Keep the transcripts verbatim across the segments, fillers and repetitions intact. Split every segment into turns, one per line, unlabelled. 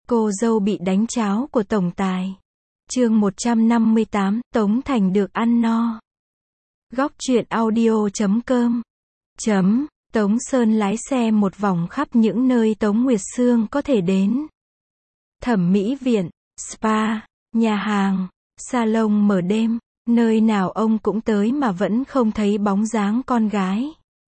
Cô dâu bị đánh cháo của tổng tài. Chương một trăm năm mươi tám, Tống Thành được ăn no. Góc truyện audio chấm com. Chấm, Tống Sơn lái xe một vòng khắp những nơi Tống Nguyệt Sương có thể đến. Thẩm mỹ viện, spa, nhà hàng, salon mở đêm, nơi nào ông cũng tới mà vẫn không thấy bóng dáng con gái.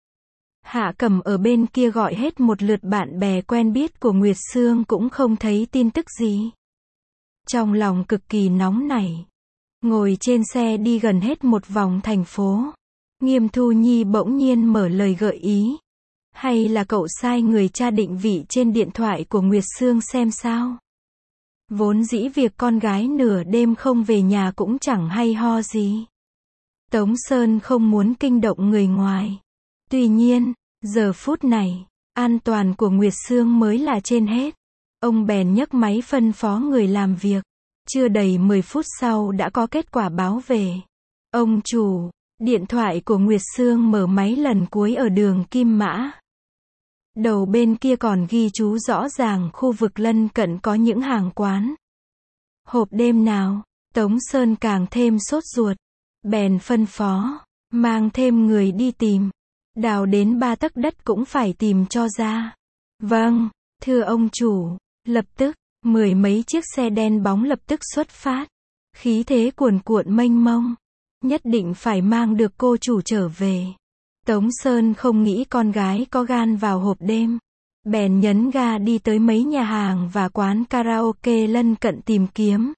Hạ Cẩm ở bên kia gọi hết một lượt bạn bè quen biết của Nguyệt Sương cũng không thấy tin tức gì. Trong lòng cực kỳ nóng nảy. Ngồi trên xe đi gần hết một vòng thành phố. Nghiêm Thu Nhi bỗng nhiên mở lời gợi ý. Hay là cậu sai người tra định vị trên điện thoại của Nguyệt Sương xem sao? Vốn dĩ việc con gái nửa đêm không về nhà cũng chẳng hay ho gì. Tống Sơn không muốn kinh động người ngoài. Tuy nhiên, giờ phút này, an toàn của Nguyệt Sương mới là trên hết. Ông bèn nhấc máy phân phó người làm việc. Chưa đầy mười phút sau đã có kết quả báo về. Ông chủ, điện thoại của Nguyệt Sương mở máy lần cuối ở đường Kim Mã. Đầu bên kia còn ghi chú rõ ràng khu vực lân cận có những hàng quán. Hộp đêm nào? Tống Sơn càng thêm sốt ruột. Bèn phân phó, mang thêm người đi tìm. Đào đến ba tấc đất cũng phải tìm cho ra. Vâng, thưa ông chủ. Lập tức, mười mấy chiếc xe đen bóng lập tức xuất phát. Khí thế cuồn cuộn mênh mông. Nhất định phải mang được cô chủ trở về. Tống Sơn không nghĩ con gái có gan vào hộp đêm. Bèn nhấn ga đi tới mấy nhà hàng và quán karaoke lân cận tìm kiếm.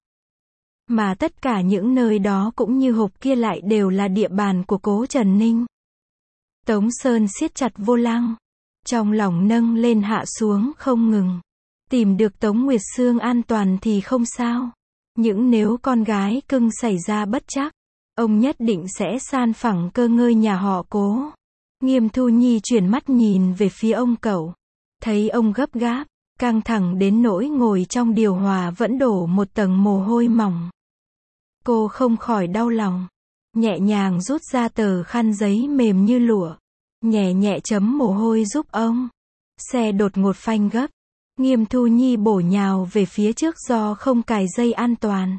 Mà tất cả những nơi đó cũng như hộp kia lại đều là địa bàn của Cố Trần Ninh. Tống Sơn siết chặt vô lăng. Trong lòng nâng lên hạ xuống không ngừng. Tìm được Tống Nguyệt Sương an toàn thì không sao. Nhưng nếu con gái cưng xảy ra bất trắc, ông nhất định sẽ san phẳng cơ ngơi nhà họ Cố. Nghiêm Thu Nhi chuyển mắt nhìn về phía ông cậu. Thấy ông gấp gáp, căng thẳng đến nỗi ngồi trong điều hòa vẫn đổ một tầng mồ hôi mỏng. Cô không khỏi đau lòng. Nhẹ nhàng rút ra tờ khăn giấy mềm như lụa. Nhẹ nhẹ chấm mồ hôi giúp ông. Xe đột ngột phanh gấp. Nghiêm Thu Nhi bổ nhào về phía trước do không cài dây an toàn.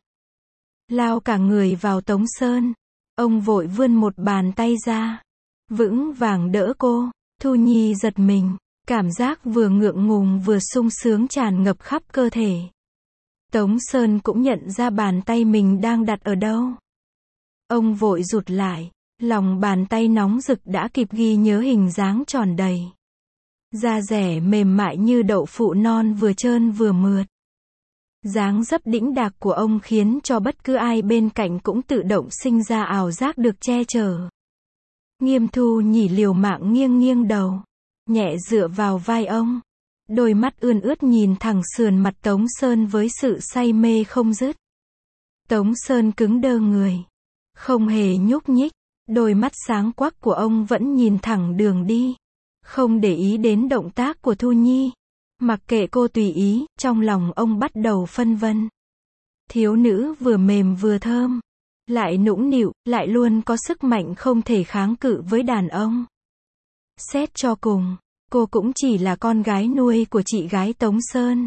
Lao cả người vào Tống Sơn. Ông vội vươn một bàn tay ra. Vững vàng đỡ cô. Thu Nhi giật mình. Cảm giác vừa ngượng ngùng vừa sung sướng tràn ngập khắp cơ thể. Tống Sơn cũng nhận ra bàn tay mình đang đặt ở đâu. Ông vội rụt lại. Lòng bàn tay nóng rực đã kịp ghi nhớ hình dáng tròn đầy. Da dẻ mềm mại như đậu phụ non vừa trơn vừa mượt. Dáng dấp đĩnh đạc của ông khiến cho bất cứ ai bên cạnh cũng tự động sinh ra ảo giác được che chở. Nghiêm Thu Nhi liều mạng nghiêng nghiêng đầu. Nhẹ dựa vào vai ông. Đôi mắt ươn ướt nhìn thẳng sườn mặt Tống Sơn với sự say mê không dứt. Tống Sơn cứng đơ người. Không hề nhúc nhích. Đôi mắt sáng quắc của ông vẫn nhìn thẳng đường đi. Không để ý đến động tác của Thu Nhi. Mặc kệ cô tùy ý, trong lòng ông bắt đầu phân vân. Thiếu nữ vừa mềm vừa thơm. Lại nũng nịu, lại luôn có sức mạnh không thể kháng cự với đàn ông. Xét cho cùng, cô cũng chỉ là con gái nuôi của chị gái Tống Sơn.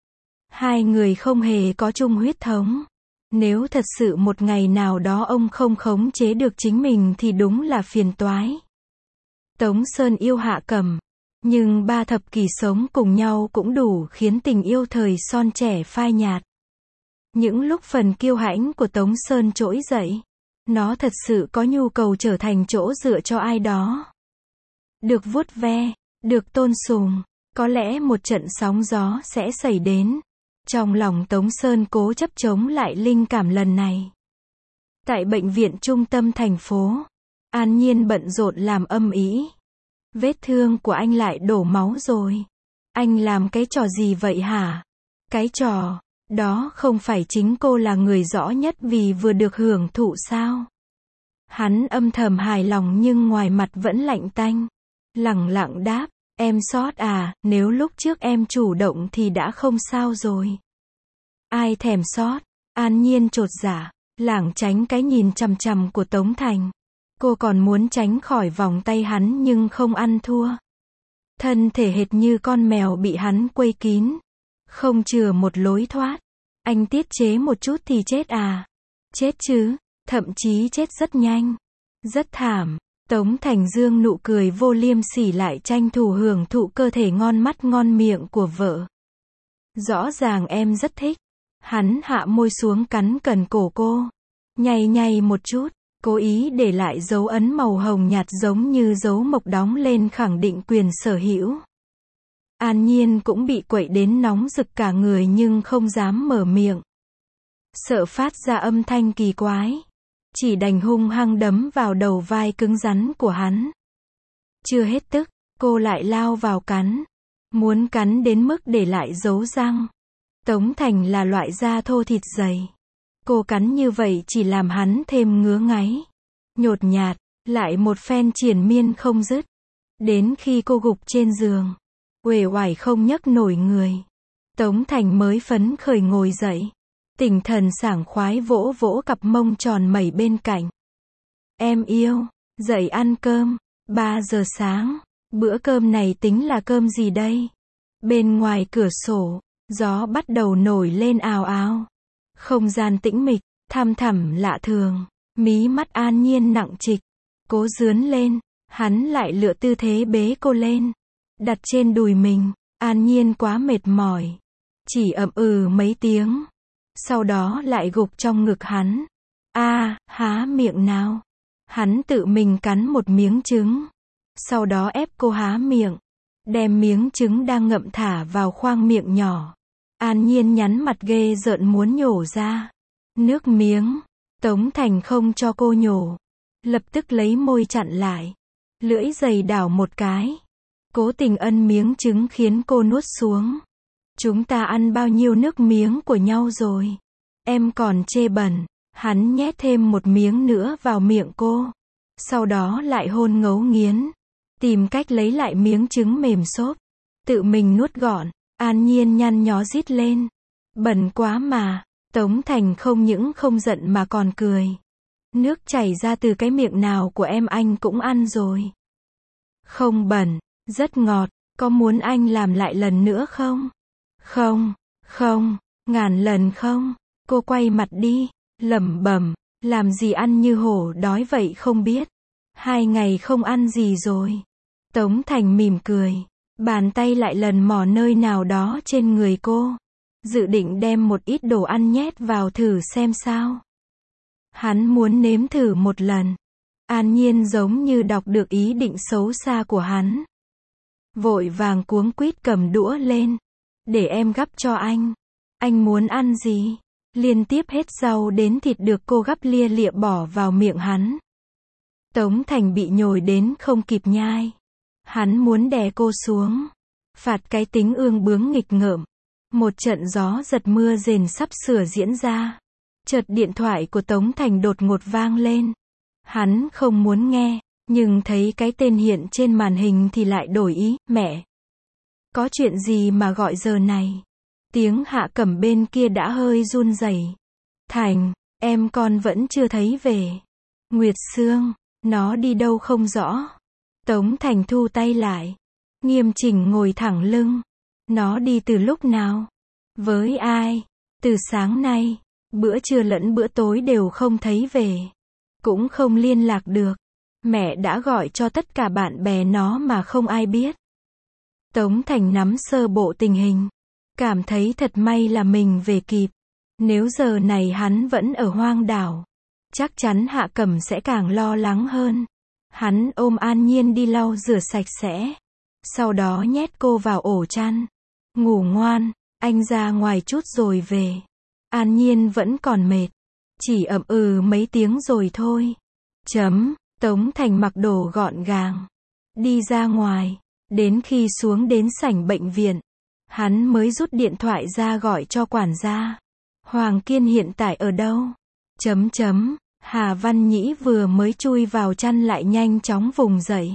Hai người không hề có chung huyết thống. Nếu thật sự một ngày nào đó ông không khống chế được chính mình thì đúng là phiền toái. Tống Sơn yêu Hạ Cẩm. Nhưng ba thập kỷ sống cùng nhau cũng đủ khiến tình yêu thời son trẻ phai nhạt. Những lúc phần kiêu hãnh của Tống Sơn trỗi dậy, nó thật sự có nhu cầu trở thành chỗ dựa cho ai đó. Được vuốt ve, được tôn sùng, có lẽ một trận sóng gió sẽ xảy đến. Trong lòng Tống Sơn cố chấp chống lại linh cảm lần này. Tại bệnh viện trung tâm thành phố, An Nhiên bận rộn làm âm ĩ. Vết thương của anh lại đổ máu rồi. Anh làm cái trò gì vậy hả? Cái trò, đó không phải chính cô là người rõ nhất vì vừa được hưởng thụ sao? Hắn âm thầm hài lòng nhưng ngoài mặt vẫn lạnh tanh. Lẳng lặng đáp, em sót à, nếu lúc trước em chủ động thì đã không sao rồi. Ai thèm sót? An Nhiên chột dạ, lảng tránh cái nhìn chằm chằm của Tống Thành. Cô còn muốn tránh khỏi vòng tay hắn nhưng không ăn thua. Thân thể hệt như con mèo bị hắn quây kín. Không chừa một lối thoát. Anh tiết chế một chút thì chết à? Chết chứ, thậm chí chết rất nhanh. Rất thảm. Tống Thành Dương nụ cười vô liêm sỉ lại tranh thủ hưởng thụ cơ thể ngon mắt ngon miệng của vợ. Rõ ràng em rất thích. Hắn hạ môi xuống cắn cần cổ cô. Nhay nhay một chút, cố ý để lại dấu ấn màu hồng nhạt giống như dấu mộc đóng lên khẳng định quyền sở hữu. An Nhiên cũng bị quậy đến nóng rực cả người nhưng không dám mở miệng. Sợ phát ra âm thanh kỳ quái. Chỉ đành hung hăng đấm vào đầu vai cứng rắn của hắn. Chưa hết tức, cô lại lao vào cắn. Muốn cắn đến mức để lại dấu răng. Tống Thành là loại da thô thịt dày. Cô cắn như vậy chỉ làm hắn thêm ngứa ngáy. Nhột nhạt, lại một phen triền miên không dứt. Đến khi cô gục trên giường, uể oải không nhấc nổi người, Tống Thành mới phấn khởi ngồi dậy. Tinh thần sảng khoái vỗ vỗ cặp mông tròn mẩy bên cạnh. Em yêu, dậy ăn cơm. ba giờ sáng. Bữa cơm này tính là cơm gì đây? Bên ngoài cửa sổ, gió bắt đầu nổi lên ào ào. Không gian tĩnh mịch, thăm thẳm lạ thường. Mí mắt An Nhiên nặng trịch. Cố dướn lên, hắn lại lựa tư thế bế cô lên. Đặt trên đùi mình. An Nhiên quá mệt mỏi. Chỉ ậm ừ mấy tiếng. Sau đó lại gục trong ngực hắn. A, à, há miệng nào. Hắn tự mình cắn một miếng trứng. Sau đó ép cô há miệng. Đem miếng trứng đang ngậm thả vào khoang miệng nhỏ. An Nhiên nhắn mặt ghê rợn muốn nhổ ra. Nước miếng. Tống Thành không cho cô nhổ. Lập tức lấy môi chặn lại. Lưỡi dày đảo một cái. Cố tình ân miếng trứng khiến cô nuốt xuống. Chúng ta ăn bao nhiêu nước miếng của nhau rồi. Em còn chê bẩn. Hắn nhét thêm một miếng nữa vào miệng cô. Sau đó lại hôn ngấu nghiến. Tìm cách lấy lại miếng trứng mềm xốp. Tự mình nuốt gọn. An Nhiên nhăn nhó rít lên. Bẩn quá mà. Tống Thành không những không giận mà còn cười. Nước chảy ra từ cái miệng nào của em anh cũng ăn rồi. Không bẩn. Rất ngọt. Có muốn anh làm lại lần nữa không? Không. Không. Ngàn lần không. Cô quay mặt đi. Lẩm bẩm. Làm gì ăn như hổ đói vậy không biết. Hai ngày không ăn gì rồi. Tống Thành mỉm cười. Bàn tay lại lần mò nơi nào đó trên người cô. Dự định đem một ít đồ ăn nhét vào thử xem sao. Hắn muốn nếm thử một lần. An Nhiên giống như đọc được ý định xấu xa của hắn. Vội vàng cuống quýt cầm đũa lên. Để em gắp cho anh. Anh muốn ăn gì? Liên tiếp hết rau đến thịt được cô gắp lia lịa bỏ vào miệng hắn. Tống Thành bị nhồi đến không kịp nhai. Hắn muốn đè cô xuống. Phạt cái tính ương bướng nghịch ngợm. Một trận gió giật mưa rền sắp sửa diễn ra. Chợt điện thoại của Tống Thành đột ngột vang lên. Hắn không muốn nghe, nhưng thấy cái tên hiện trên màn hình thì lại đổi ý. Mẹ! Có chuyện gì mà gọi giờ này? Tiếng Hạ Cẩm bên kia đã hơi run rẩy. Thành, em con vẫn chưa thấy về. Nguyệt Sương, nó đi đâu không rõ. Tống Thành thu tay lại. Nghiêm chỉnh ngồi thẳng lưng. Nó đi từ lúc nào? Với ai? Từ sáng nay. Bữa trưa lẫn bữa tối đều không thấy về. Cũng không liên lạc được. Mẹ đã gọi cho tất cả bạn bè nó mà không ai biết. Tống Thành nắm sơ bộ tình hình. Cảm thấy thật may là mình về kịp. Nếu giờ này hắn vẫn ở hoang đảo, chắc chắn Hạ Cẩm sẽ càng lo lắng hơn. Hắn ôm An Nhiên đi lau rửa sạch sẽ. Sau đó nhét cô vào ổ chăn. Ngủ ngoan, anh ra ngoài chút rồi về. An Nhiên vẫn còn mệt. Chỉ ậm ừ mấy tiếng rồi thôi. Chấm, Tống Thành mặc đồ gọn gàng. Đi ra ngoài. Đến khi xuống đến sảnh bệnh viện, hắn mới rút điện thoại ra gọi cho quản gia. Hoàng Kiên hiện tại ở đâu? Chấm chấm, Hà Văn Nhĩ vừa mới chui vào chăn lại nhanh chóng vùng dậy.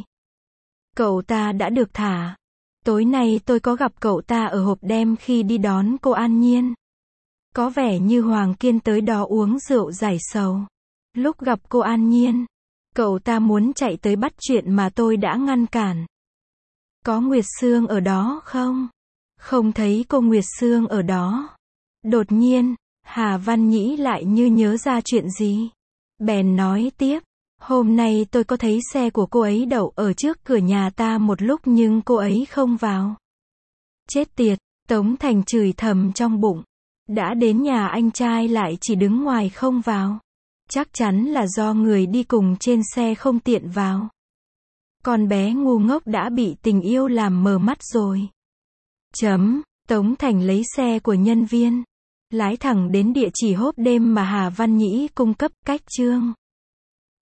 Cậu ta đã được thả. Tối nay tôi có gặp cậu ta ở hộp đêm khi đi đón cô An Nhiên. Có vẻ như Hoàng Kiên tới đó uống rượu giải sầu. Lúc gặp cô An Nhiên, cậu ta muốn chạy tới bắt chuyện mà tôi đã ngăn cản. Có Nguyệt Sương ở đó không? Không thấy cô Nguyệt Sương ở đó. Đột nhiên, Hà Văn Nhĩ lại như nhớ ra chuyện gì. Bèn nói tiếp, hôm nay tôi có thấy xe của cô ấy đậu ở trước cửa nhà ta một lúc nhưng cô ấy không vào. Chết tiệt, Tống Thành chửi thầm trong bụng. Đã đến nhà anh trai lại chỉ đứng ngoài không vào. Chắc chắn là do người đi cùng trên xe không tiện vào. Con bé ngu ngốc đã bị tình yêu làm mờ mắt rồi. Chấm, Tống Thành lấy xe của nhân viên, lái thẳng đến địa chỉ hộp đêm mà Hà Văn Nhĩ cung cấp, cách chương